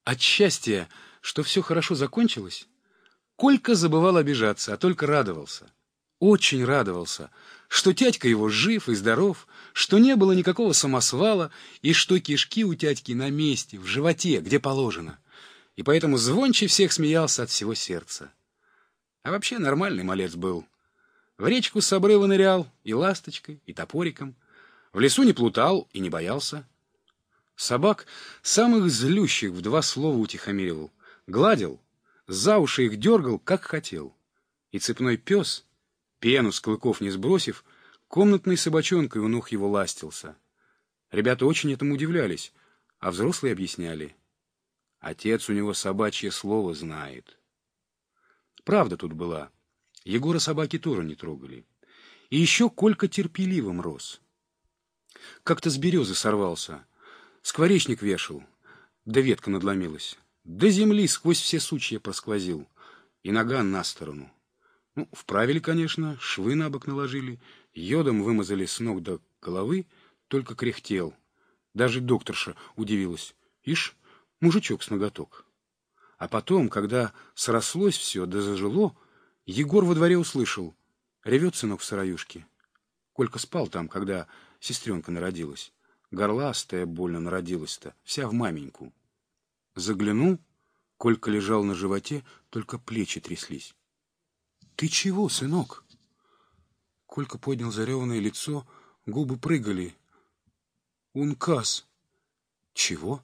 От счастья, что все хорошо закончилось, Колька забывал обижаться, а только радовался. Очень радовался, что тятька его жив и здоров, что не было никакого самосвала и что кишки у тятьки на месте, в животе, где положено. И поэтому звонче всех смеялся от всего сердца. А вообще нормальный малец был. В речку с обрыва нырял и ласточкой, и топориком. В лесу не плутал и не боялся. Собак самых злющих в 2 слова утихомиривал, гладил, за уши их дергал, как хотел. И цепной пес, пену с клыков не сбросив, комнатной собачонкой у ног его ластился. Ребята очень этому удивлялись, а взрослые объясняли. Отец у него собачье слово знает. Правда тут была. Егора собаки тоже не трогали. И еще Колька терпеливым рос. Как-то с березы сорвался, скворечник вешал, да ветка надломилась. До земли сквозь все сучья просквозил, и нога на сторону. Ну, вправили, конечно, швы на бок наложили, йодом вымазали с ног до головы, только кряхтел. Даже докторша удивилась. Ишь, мужичок с ноготок. А потом, когда срослось все да зажило, Егор во дворе услышал. Ревет сынок в сыроюшке. Колька спал там, когда сестренка народилась. Горластая больно народилась-то, вся в маменьку. Заглянул, Колька лежал на животе, только плечи тряслись. — Ты чего, сынок? Колька поднял зареванное лицо, губы прыгали. — Ункас. — Чего?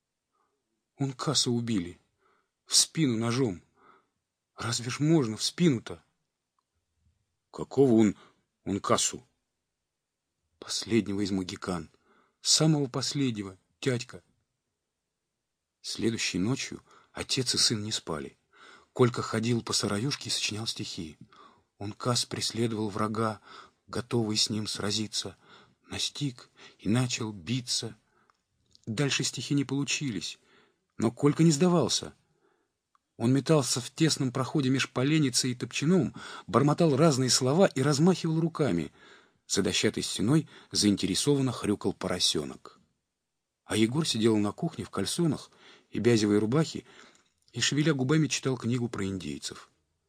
— Ункаса убили. В спину ножом. Разве ж можно в спину-то? — Какого Ункасу? — Последнего из могикан. Самого последнего, дядька. Следующей ночью отец и сын не спали. Колька ходил по сыроюшке и сочинял стихи. Ункас преследовал врага, готовый с ним сразиться. Настиг и начал биться. Дальше стихи не получились, но Колька не сдавался. Он метался в тесном проходе меж поленницей и топчаном, бормотал разные слова и размахивал руками. За дощатой стеной заинтересованно хрюкал поросенок. А Егор сидел на кухне в кальсонах и бязевой рубахе и, шевеля губами, читал книгу про индейцев.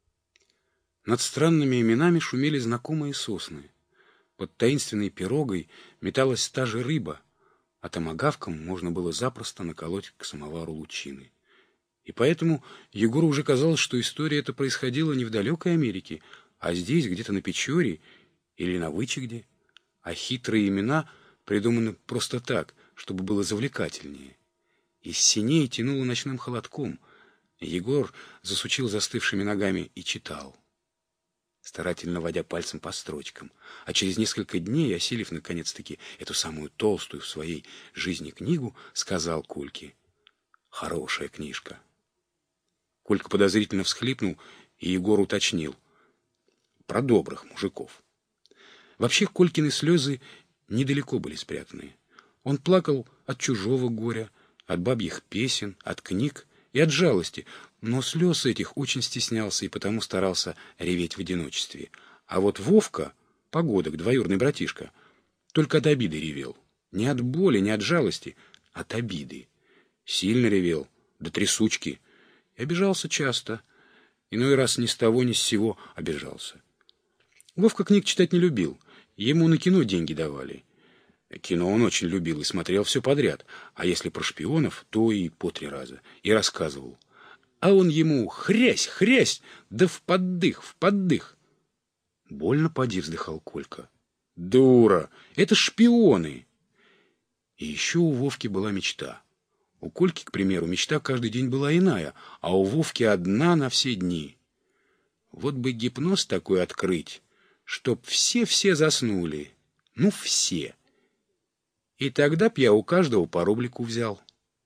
Над странными именами шумели знакомые сосны. Под таинственной пирогой металась та же рыба, а томагавком можно было запросто наколоть к самовару лучины. И поэтому Егору уже казалось, что история эта происходила не в далекой Америке, а здесь, где-то на Печоре или на Вычегде, а хитрые имена придуманы просто так, чтобы было завлекательнее. Из синей тянуло ночным холодком. Егор засучил застывшими ногами и читал, старательно водя пальцем по строчкам. А через несколько дней, осилив наконец-таки эту самую толстую в своей жизни книгу, сказал Кольке: «Хорошая книжка». Колька подозрительно всхлипнул, и Егор уточнил: «Про добрых мужиков». Вообще Колькины слезы недалеко были спрятаны. Он плакал от чужого горя, от бабьих песен, от книг и от жалости, но слез этих очень стеснялся и потому старался реветь в одиночестве. А вот Вовка, погодок, двоюродный братишка, только от обиды ревел. Не от боли, не от жалости, от обиды. Сильно ревел, до трясучки. И обижался часто. Иной раз ни с того, ни с сего обижался. Вовка книг читать не любил. Ему на кино деньги давали. Кино он очень любил и смотрел все подряд, а если про шпионов, то и по 3 раза. И рассказывал. А он ему хрясь, хрясь, да в поддых. Больно поди, вздыхал Колька. Дура, это шпионы. И еще у Вовки была мечта. У Кольки, к примеру, мечта каждый день была иная, а у Вовки одна на все дни. Вот бы гипноз такой открыть, чтоб все заснули. Ну, все. И тогда б я у каждого по рублику взял.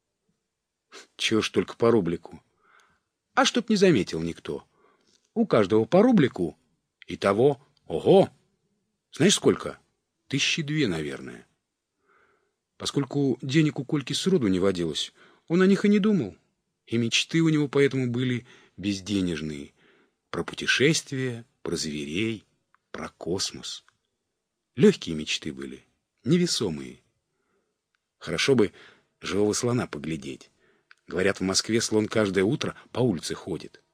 Чего ж только по рублику? А чтоб не заметил никто. У каждого по рублику. Итого, ого! Знаешь, сколько? 1002, наверное. Поскольку денег у Кольки сроду не водилось, он о них и не думал. И мечты у него поэтому были безденежные. Про путешествия, про зверей, про космос. Легкие мечты были, невесомые. Хорошо бы живого слона поглядеть. Говорят, в Москве слон каждое утро по улице ходит.